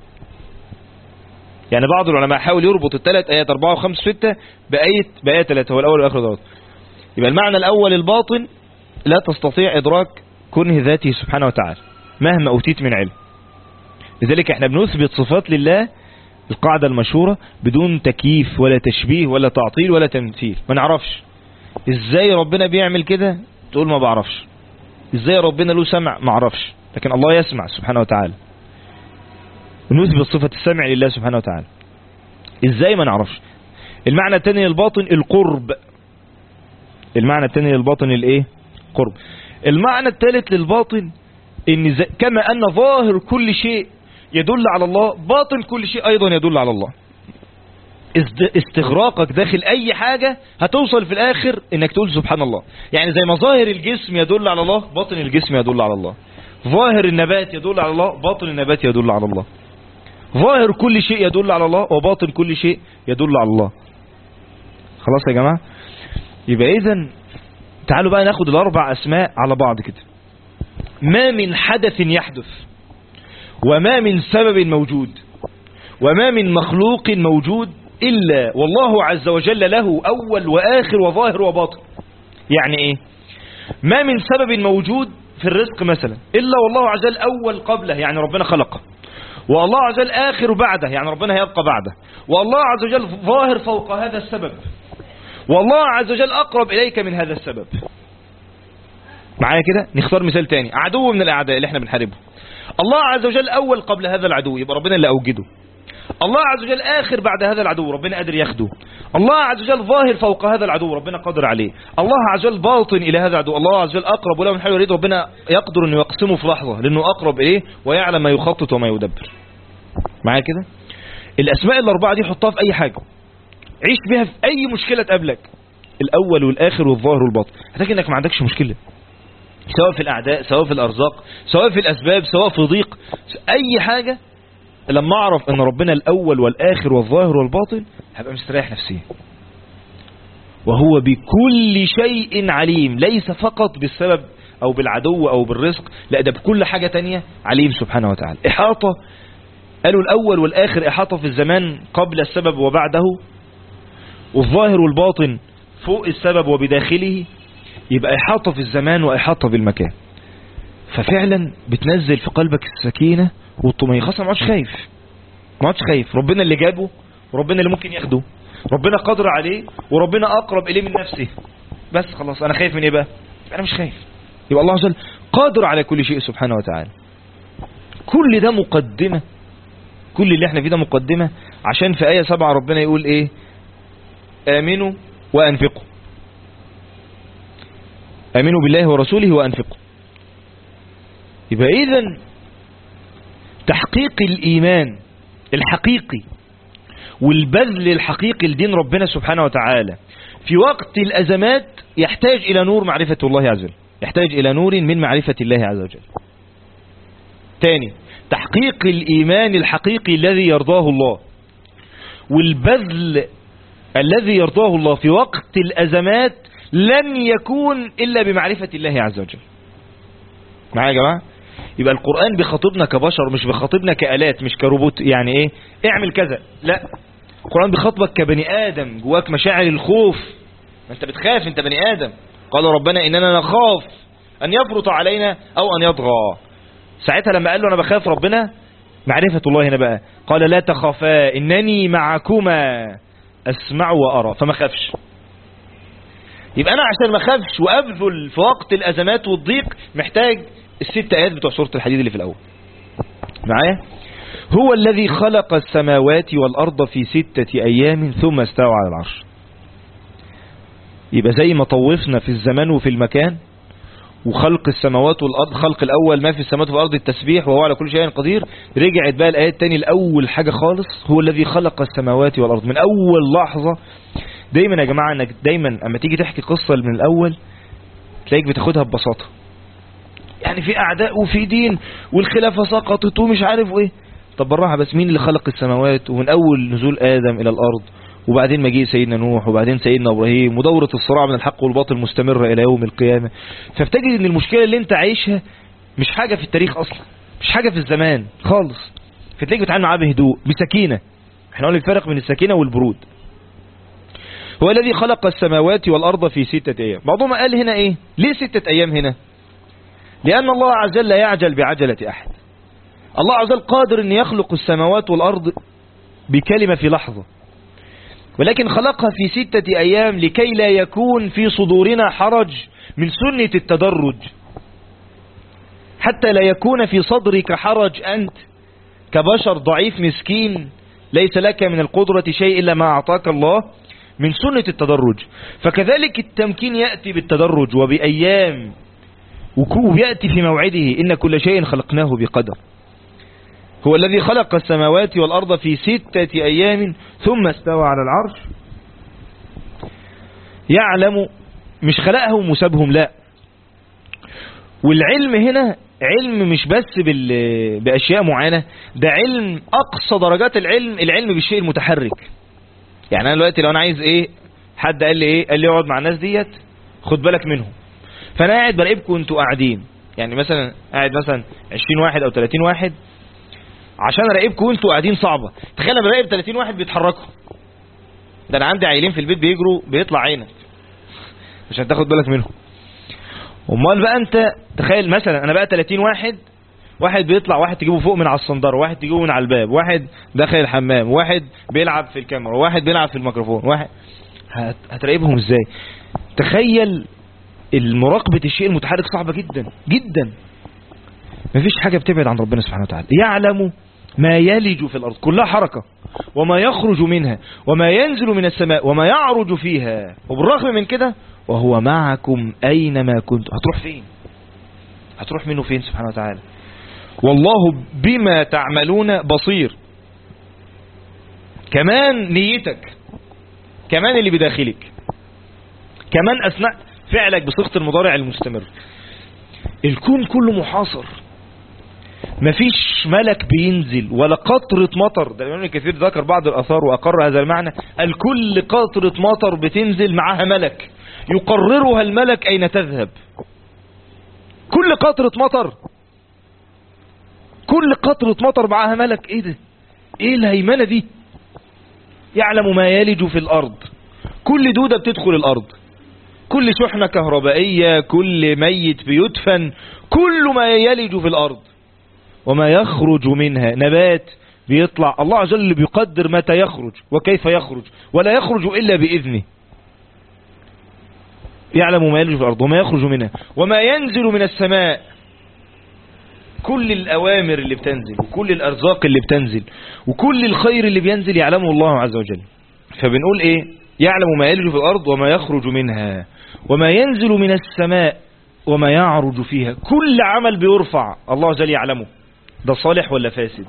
يعني بعض العلماء حاول يربط الثلاث آيات 4 و5 و6 بآية 3، هو الأول والآخر دوت. يبقى المعنى الأول الباطن لا تستطيع إدراك كنه ذاته سبحانه وتعالى مهما أوتيت من علم. لذلك احنا بنثبت صفات لله القاعدة المشهورة بدون تكييف ولا تشبيه ولا تعطيل ولا تمثيل. ما نعرفش ازاي ربنا بيعمل كده، تقول ما بعرفش. ازاي ربنا له سمع، ما اعرفش، لكن الله يسمع سبحانه وتعالى. ونثبت صفة السمع لله سبحانه وتعالى. ازاي ما نعرفش. المعنى الثاني للباطن القرب. المعنى الثاني للباطن الايه؟ قرب. المعنى الثالث للباطن ان كما ان ظاهر كل شيء يدل على الله، باطن كل شيء ايضا يدل على الله. استغراقك داخل اي حاجة هتوصل في الاخر انك تقول سبحان الله. يعني زي ما ظاهر الجسم يدل على الله، باطن الجسم يدل على الله. ظاهر النبات يدل على الله، باطن النبات يدل على الله. ظاهر كل شيء يدل على الله وباطن كل شيء يدل على الله. خلاص يا جماعة؟ يبقى اذن تعالوا بقى ناخد الاربع اسماء على بعض كده. ما من حدث يحدث، وما من سبب موجود، وما من مخلوق موجود إلا والله عز وجل له أول وآخر وظاهر وباطن. يعني إيه؟ ما من سبب موجود في الرزق مثلا إلا والله عز وجل أول قبله، يعني ربنا خلقه، والله عز وجل آخر بعده، يعني ربنا هيبقى بعده، والله عز وجل ظاهر فوق هذا السبب، والله عز وجل أقرب إليك من هذا السبب. معايا كده؟ نختار مثال تاني. عدو من الأعداء اللي احنا بنحاربه، الله عز وجل أول قبل هذا العدو، يبقى ربنا اللي أوجده. الله عز وجل آخر بعد هذا العدو، ربنا قادر ياخده. الله عز وجل ظاهر فوق هذا العدو، ربنا قادر عليه. الله عز وجل باطن إلى هذا العدو، الله عز وجل أقرب ولا من حيث يريد، ربنا يقدر أن يقسمه في لحظة لأنه أقرب إليه ويعلم ما يخطط وما يدبر. معايا كده؟ الأسماء الأربعة دي حطها في أي حاجة، عيش بها في أي مشكلة تقابلك، الأول والآخر والظاهر والباطن، هتلاقي إنك ما عندكش مشكلة، سواء في الأعداء، سواء في الأرزاق، سواء في الأسباب، سواء في ضيق، أي حاجة لما اعرف ان ربنا الاول والاخر والظاهر والباطن هبقى مستريح نفسيا. وهو بكل شيء عليم، ليس فقط بالسبب او بالعدو او بالرزق، لا ده بكل حاجة تانية عليم سبحانه وتعالى. احاطة، قالوا الاول والاخر احاطة في الزمان قبل السبب وبعده، والظاهر والباطن فوق السبب وبداخله، يبقى احاطة في الزمان واحاطة بالمكان. ففعلا بتنزل في قلبك السكينة والطمأنينة، خاصة ما عادش خايف، ربنا اللي جابه وربنا اللي ممكن ياخده، ربنا قادر عليه وربنا اقرب اليه من نفسه، بس خلاص انا خايف من ايه بقى؟ انا مش خايف. يبقى الله عز وجل قادر على كل شيء سبحانه وتعالى. كل ده مقدمة، كل اللي احنا فيه ده مقدمة، عشان في آية 7 ربنا يقول ايه؟ آمنوا وأنفقوا، آمنوا بالله ورسوله وأنفقوا. يبقى إذن تحقيق الإيمان الحقيقي والبذل الحقيقي لدين ربنا سبحانه وتعالى في وقت الأزمات يحتاج إلى نور معرفة الله عز وجل، يحتاج إلى نور من معرفة الله عز وجل. تاني، تحقيق الإيمان الحقيقي الذي يرضاه الله والبذل الذي يرضاه الله في وقت الأزمات لن يكون إلا بمعرفة الله عز وجل. معايا يا جماعة؟ يبقى القرآن بيخاطبنا كبشر، مش بيخاطبنا كآلات، مش كروبوت. يعني ايه اعمل كذا، لا، القرآن بيخاطبك كبني آدم، جواك مشاعر الخوف، ما انت بتخاف، انت بني آدم. قال ربنا إننا نخاف أن يفرط علينا أو أن يطغى. ساعتها لما قال له أنا بخاف ربنا، معرفة الله هنا بقى، قال لا تخافا إنني معكما أسمع وأرى، فما خافش. يبقى أنا عشان ما خافش وأبذل في وقت الأزمات والضيق محتاج ال6 آيات بتوع سورة الحديد اللي في الأول. معايا؟ هو الذي خلق السماوات والأرض في 6 أيام ثم استوى على العرش. يبقى زي ما طوفنا في الزمان وفي المكان وخلق السماوات والأرض، خلق الأول ما في السماوات والأرض التسبيح وهو على كل شيء قدير، رجعت بقى الآيات التانية الأول حاجة خالص، هو الذي خلق السماوات والأرض. من أول لحظة دايما يا جماعة، انك دايما اما تيجي تحكي قصة من الأول تلاقيك بتاخدها ببساطة. يعني في أعداء وفي دين والخلافة سقطت ومش عارف ايه، طب بالراحة بس، مين اللي خلق السماوات؟ ومن أول نزول آدم إلى الأرض، وبعدين مجيء سيدنا نوح، وبعدين سيدنا إبراهيم، ودورة الصراع بين الحق والباطل مستمرة إلى يوم القيامة. فبتجد ان المشكلة اللي انت عايشها مش حاجة في التاريخ أصلا، مش حاجة في الزمان خالص، فتلاقيك بتعامل معاه بهدوء بسكينة. احنا قلنا الفرق بين السكينة والبرود. هو الذي خلق السماوات والأرض في 6 أيام. بعضهم قال هنا ايه؟ ليه 6 أيام هنا؟ لأن الله عز وجل لا يعجل بعجلة أحد. الله عز وجل قادر أن يخلق السماوات والأرض بكلمة في لحظة، ولكن خلقها في 6 أيام لكي لا يكون في صدورنا حرج من سنة التدرج، حتى لا يكون في صدرك حرج أنت كبشر ضعيف مسكين ليس لك من القدرة شيء إلا ما أعطاك الله، من سنة التدرج. فكذلك التمكين يأتي بالتدرج وبأيام، ويأتي في موعده، إن كل شيء خلقناه بقدر. هو الذي خلق السماوات والأرض في 6 أيام ثم استوى على العرش. يعلم، مش خلقهم وسابهم، لا. والعلم هنا علم مش بس بأشياء معينة، ده علم أقصى درجات العلم بالشيء المتحرك. يعني أنا دلوقتي لو أنا عايز إيه، حد قال لي إيه، قال لي اقعد مع الناس ديت خد بالك منهم، فأنا قاعد براقبكم وانتوا قاعدين، يعني مثلا قاعد مثلا 20 واحد أو 30 واحد، عشان اراقبكم وانتوا قاعدين صعبة. تخيل انا براقب 30 واحد بيتحركوا، ده انا عندي عيلين في البيت بيجروا بيطلع عينك عشان تاخد بالك منهم. امال بقى انت تخيل مثلا انا بقى 30 واحد بيطلع، واحد تجيبه فوق من على الصندارة، واحد تجيبه من على الباب، واحد داخل الحمام، واحد بيلعب في الكاميرا، واحد بيلعب في الميكروفون، واحد هتراقبهم ازاي؟ تخيل المراقبة الشيء المتحرك صعبة جدا جدا. مفيش حاجة بتبعد عن ربنا سبحانه وتعالى. يعلم ما يلج في الأرض، كلها حركة، وما يخرج منها، وما ينزل من السماء، وما يعرج فيها، وبالرغم من كده وهو معكم أينما كنتم. هتروح فين؟ هتروح منه فين سبحانه وتعالى؟ والله بما تعملون بصير. كمان نيتك، كمان اللي بداخلك، كمان أثناء فعلك بصيغة المضارع المستمر. الكون كله محاصر، مفيش ملك بينزل ولا قطرة مطر. ده الإمام الكثير ذكر بعض الآثار وأقر هذا المعنى، الكل قطرة مطر بتنزل معها ملك يقررها الملك أين تذهب. كل قطرة مطر، كل قطرة مطر معها ملك. ايه ده؟ ايه الهيمنة دي؟ يعلم ما يلج في الأرض، كل دودة بتدخل الأرض، كل شحنة كهربائية، كل ميت بيدفن، كل ما يلج في الأرض وما يخرج منها. نبات بيطلع، الله عز وجل بيقدر متى يخرج وكيف يخرج، ولا يخرج إلا بإذنه. يعلم ما يلج في الأرض وما يخرج منها وما ينزل من السماء. كل الأوامر اللي بتنزل وكل الأرزاق اللي بتنزل وكل الخير اللي بينزل يعلمه الله عز وجل. فبنقول ايه؟ يعلم ما يلج في الأرض وما يخرج منها وما ينزل من السماء وما يعرج فيها. كل عمل بيرفع الله عز وجل يعلمه، ده صالح ولا فاسد.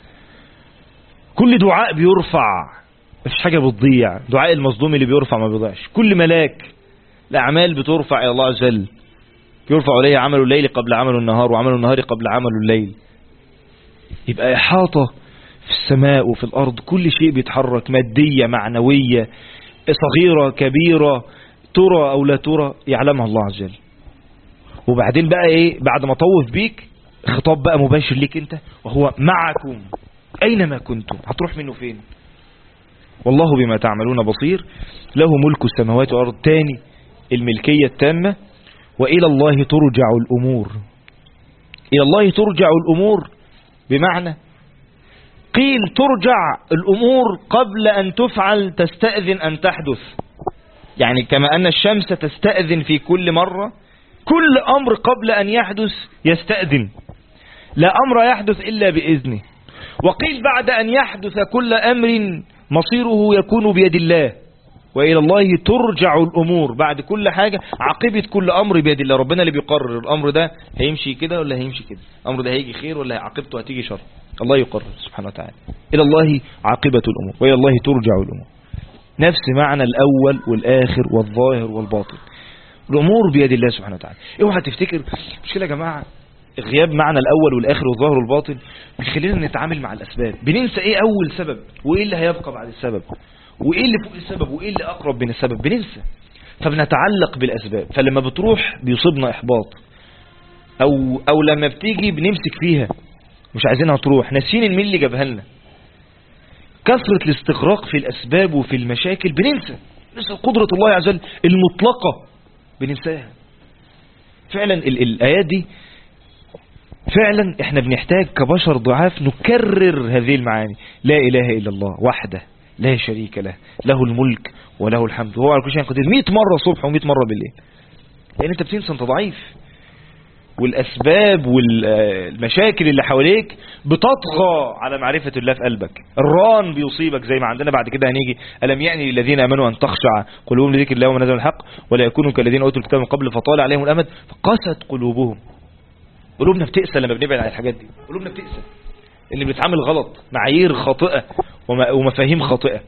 كل دعاء بيرفع، مفيش حاجة بتضيع. دعاء المظلوم اللي بيرفع ما بيضيعش. كل ملاك الأعمال بترفع إلى الله عز وجل، يرفع إليه عمل الليل قبل عمل النهار وعمل النهار قبل عمل الليل. يبقى إحاطة في السماء وفي الأرض، كل شيء بيتحرك، مادية معنوية، صغيرة كبيرة، ترى أو لا ترى، يعلمها الله عز وجل. وبعدين بقى إيه؟ بعد ما طوف بيك خطاب بقى مباشر ليك أنت، وهو معكم أينما كنتم. هتروح منه فين؟ والله بما تعملون بصير، له ملك السماوات والأرض. تاني الملكية التامة. وإلى الله ترجع الأمور. إلى الله ترجع الأمور بمعنى قيل ترجع الأمور قبل أن تفعل، تستأذن أن تحدث. يعني كما أن الشمس تستأذن في كل مرة، كل أمر قبل أن يحدث يستأذن، لا أمر يحدث إلا بإذنه. وقيل بعد أن يحدث كل أمر مصيره يكون بيد الله. وإلى الله ترجع الأمور، بعد كل حاجة عاقبة كل أمر بيد الله. ربنا اللي بيقرر الأمر ده هيمشي كده ولا هيمشي كده، الأمر ده هيجي خير ولا عاقبته هتيجي شر، الله يقرر سبحانه وتعالى. إلى الله عاقبة الأمور وإلى الله ترجع الأمور. نفس معنى الأول والآخر والظاهر والباطن، الأمور بيد الله سبحانه وتعالى. اوعى تفتكر مشكلة يا جماعة غياب معنى الأول والآخر والظاهر والباطن بيخلينا نتعامل مع الأسباب، بننسى إيه أول سبب وإيه اللي هيبقى بعد السبب وإيه اللي فوق السبب وإيه اللي أقرب من السبب، بننسى. فبنتعلق بالأسباب، فلما بتروح بيصيبنا إحباط، أو لما بتيجي بنمسك فيها مش عايزينها تروح، ناسين مين اللي جابها لنا. كثرة الاستغراق في الأسباب وفي المشاكل بننسى قدرة الله عز وجل المطلقة، بننساها. فعلا الآيات دي فعلا احنا بنحتاج كبشر ضعاف نكرر هذه المعاني. لا إله إلا الله وحده لا شريك له، له الملك وله الحمد وهو على كل شيء قدير 100 مرة صبح و100 مرة بالليل. لأن انت بتنسى، انت ضعيف، والأسباب والمشاكل اللي حواليك بتطغى على معرفة الله في قلبك. الران بيصيبك زي ما عندنا بعد كده هنيجي: ألم يعني للذين آمنوا أن تخشع قلوبهم لذكر الله وما نزل الحق ولا يكونوا كالذين أوتوا الكتاب من قبل فطال عليهم الأمد فقست قلوبهم. قلوبنا بتقسى لما بنبعد عن الحاجات دي، قلوبنا بتقسى اللي بنتعامل غلط، معايير خاطئة ومفاهيم خاطئة.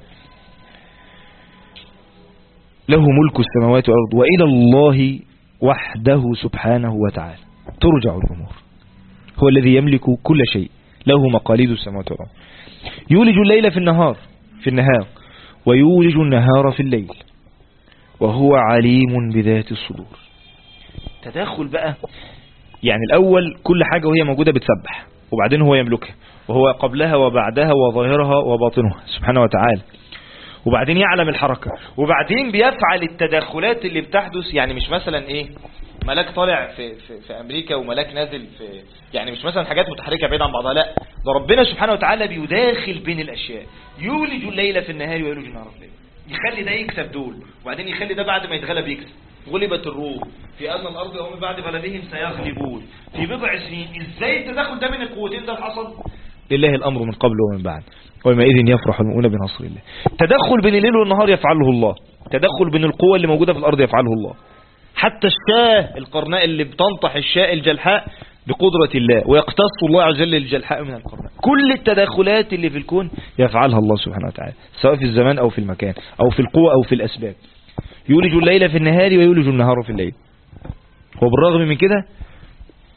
له ملك السماوات والأرض وإلى الله وحده سبحانه وتعالى ترجع الأمور. هو الذي يملك كل شيء، له مقاليد السماوات والأرض. يولج الليل في النهار ويولج النهار في الليل وهو عليم بذات الصدور. تداخل بقى، يعني الأول كل حاجة وهي موجودة بتسبح، وبعدين هو يملكها، وهو قبلها وبعدها وظاهرها وباطنها سبحانه وتعالى، وبعدين يعلم الحركة، وبعدين بيفعل التدخلات اللي بتحدث. يعني مش مثلا ايه ملاك طالع في امريكا وملاك نازل في، يعني مش مثلا حاجات متحركة بعيد عن بعضها، لا، ده ربنا سبحانه وتعالى بيداخل بين الاشياء. يولج الليل في النهار ويولج النهار في الليل، يخلي ده يكسب دول وبعدين يخلي ده بعد ما يتغلب يكسب. غلبت الروم في أن الأرض وهم بعد غلبهم سيغلبون في بضع سنين. ازاي التدخل ده من القوتين ده حصل؟ لله الأمر من قبل ومن بعد ويومئذ يفرح المؤمنون بنصر الله. تدخل بين الليل والنهار يفعله الله، تدخل بين القوة اللي موجودة في الأرض يفعله الله. حتى الشاه القرناء اللي بتنطح الشاء الجلحاء بقدرة الله، ويقتص الله عز وجل الجلحاء من القرناء. كل التداخلات اللي في الكون يفعلها الله سبحانه وتعالى، سواء في الزمان أو في المكان أو في القوة أو في الأسباب. يولج الليل في النهار ويولج النهار في الليل. وبالرغم من كده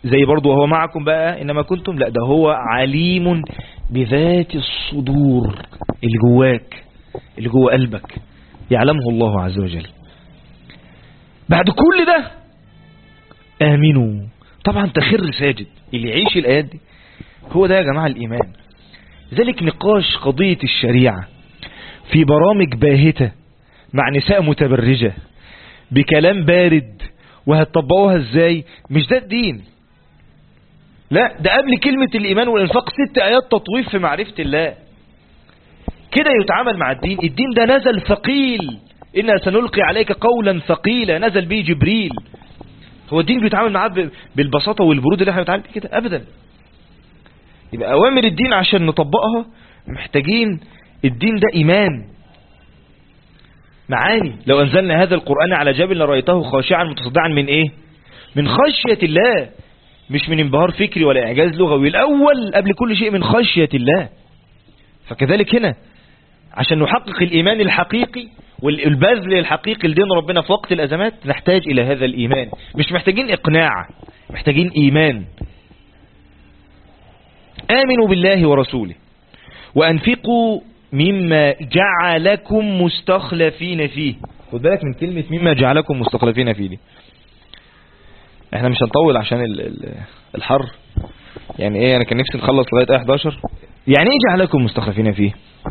زي برضو وهو معكم بقى إنما كنتم، لا ده هو عليم بذات الصدور اللي جواك اللي جوا قلبك، يعلمه الله عز وجل. بعد كل ده آمنوا، طبعا تخر ساجد. اللي يعيش الآيات دي هو ده يا جماعة الإيمان. ذلك نقاش قضية الشريعة في برامج باهتة مع نساء متبرجة بكلام بارد وهتطبقوها ازاي، مش ده الدين. لا ده قبل كلمة الإيمان والإنفاق 6 آيات تطويف في معرفة الله. كده يتعامل مع الدين. الدين ده نزل ثقيل، إنا سنلقي عليك قولا ثقيلا، نزل به جبريل. هو الدين بيتعامل معاه بالبساطة والبرود اللي احنا بنتعامل كده أبدا. يبقى أوامر الدين عشان نطبقها محتاجين الدين ده إيمان، معاني. لو أنزلنا هذا القرآن على جبل لرأيته خاشعا متصدعا من إيه؟ من خشية الله، مش من انبهار فكري ولا إعجاز لغوي. الأول قبل كل شيء من خشية الله. فكذلك هنا عشان نحقق الإيمان الحقيقي والبذل الحقيقي لدين ربنا في وقت الأزمات نحتاج إلى هذا الإيمان. مش محتاجين إقناع، محتاجين إيمان. آمنوا بالله ورسوله وأنفقوا مما جعلكم مستخلفين فيه. خد بالك من كلمة مما جعلكم مستخلفين فيه دي. احنا مش هنطول عشان الحر. يعني ايه، انا كان نفسي نخلص لغاية آية 11. يعني ايه جعلكم مستخلفين فيه؟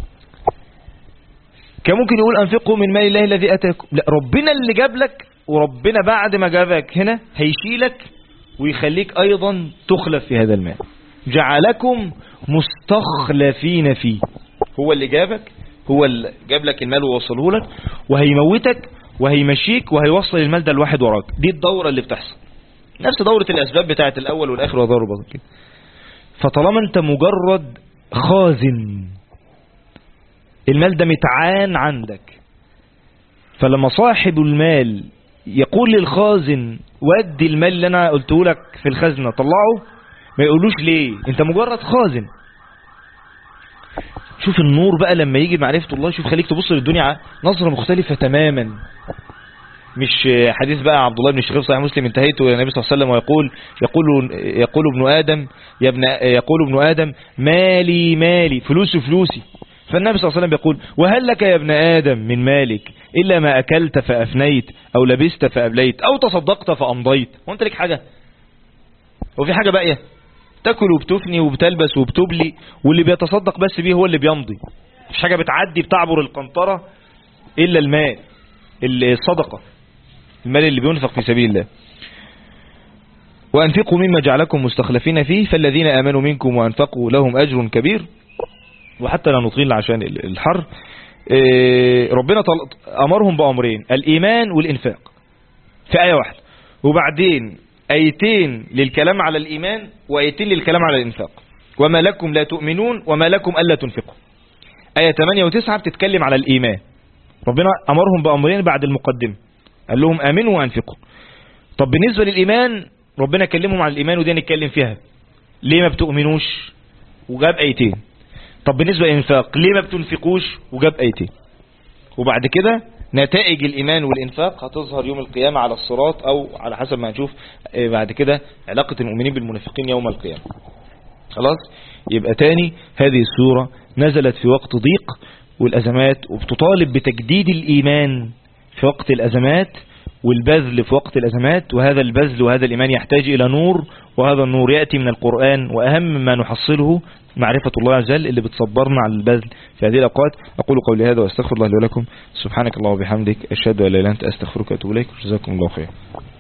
كان ممكن يقول أنفقوا من مال الله الذي أتاكم. لا، ربنا اللي جاب لك، وربنا بعد ما جابك هنا هيشيلك ويخليك أيضا تخلف في هذا المال. جعلكم مستخلفين فيه. هو اللي جابك، هو اللي جاب لك المال ووصله لك، وهيموتك وهيمشيك وهيوصل المال ده الواحد وراك. دي الدورة اللي بتحصل، نفس دورة الأسباب بتاعت الأول والآخر ودور بطل كده. فطالما أنت مجرد خازن، المال ده متعان عندك، فلما صاحب المال يقول للخازن ودي المال اللي أنا قلته لك في الخزنة طلعه، ما يقولوش ليه، أنت مجرد خازن. شوف النور بقى لما يجي معرفة الله، شوف خليك تبص للدنيا نظرة مختلفة تماما. مش حديث بقى عبد الله بن الشخير صحيح مسلم انتهيته الى النبي صلى الله عليه وسلم ويقول يقول ابن آدم يقول ابن آدم مالي مالي، فلوسي فلوسي. فالنبي صلى الله عليه وسلم يقول وهل لك يا ابن آدم من مالك إلا ما أكلت فأفنيت أو لبست فأبليت أو تصدقت فأمضيت. وانت لك حاجة؟ وفي حاجة باقية؟ تاكل وبتفني وبتلبس وبتبلي، واللي بيتصدق بس بيه هو اللي بيمضي. مش حاجة بتعدي بتعبر القنطرة إلا المال، الصدقة، المال اللي بينفق في سبيل الله. وأنفقوا مما جعلكم مستخلفين فيه فالذين آمنوا منكم وأنفقوا لهم أجر كبير. وحتى لا نطيل عشان الحر، ربنا أمرهم بأمرين، الإيمان والإنفاق في آية واحدة، وبعدين آيتين للكلام على الإيمان وآيتين للكلام على الإنفاق. وما لكم لا تؤمنون وما لكم ألا تنفقوا. آية 8 و9 بتتكلم على الإيمان. ربنا أمرهم بأمرين بعد المقدمة، قال لهم آمنوا وأنفقوا. طب بالنسبة للإيمان ربنا كلمهم عن الإيمان ودي نتكلم فيها، ليه ما بتؤمنوش وجاب آيتين. طب بالنسبة للإنفاق ليه ما بتنفقوش وجاب آيتين. وبعد كده نتائج الإيمان والإنفاق هتظهر يوم القيامة على الصراط، أو على حسب ما نشوف بعد كده علاقة المؤمنين بالمنافقين يوم القيامة. خلاص، يبقى تاني هذه السورة نزلت في وقت ضيق والأزمات، وبتطالب بتجديد الإيمان في وقت الأزمات والبذل في وقت الأزمات. وهذا البذل وهذا الإيمان يحتاج إلى نور، وهذا النور يأتي من القرآن، وأهم ما نحصله معرفة الله عز وجل اللي بتصبرنا على البذل في هذه الأوقات. أقول قولي هذا وأستغفر الله لي ولكم. سبحانك الله وبحمدك، أشهد أن لا إله إلا أنت، أستغفرك وأتوب إليك. جزاكم الله خير.